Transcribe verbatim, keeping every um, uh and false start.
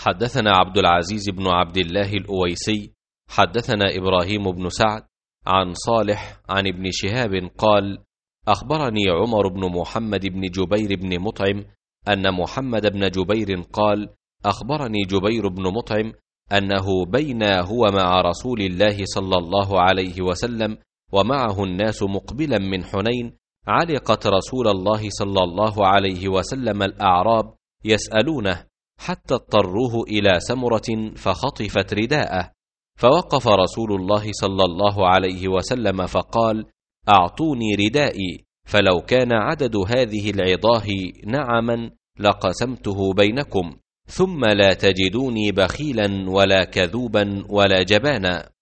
حدثنا عبد العزيز بن عبد الله الأويسي حدثنا إبراهيم بن سعد عن صالح عن ابن شهاب قال: أخبرني عمر بن محمد بن جبير بن مطعم أن محمد بن جبير قال: أخبرني جبير بن مطعم أنه بينا هو مع رسول الله صلى الله عليه وسلم ومعه الناس مقبلا من حنين، علقت رسول الله صلى الله عليه وسلم الأعراب يسألونه حتى اضطروه إلى سمرة فخطفت رداءه، فوقف رسول الله صلى الله عليه وسلم فقال: أعطوني ردائي، فلو كان عدد هذه العظاه نعما لقسمته بينكم، ثم لا تجدوني بخيلا ولا كذوبا ولا جبانا.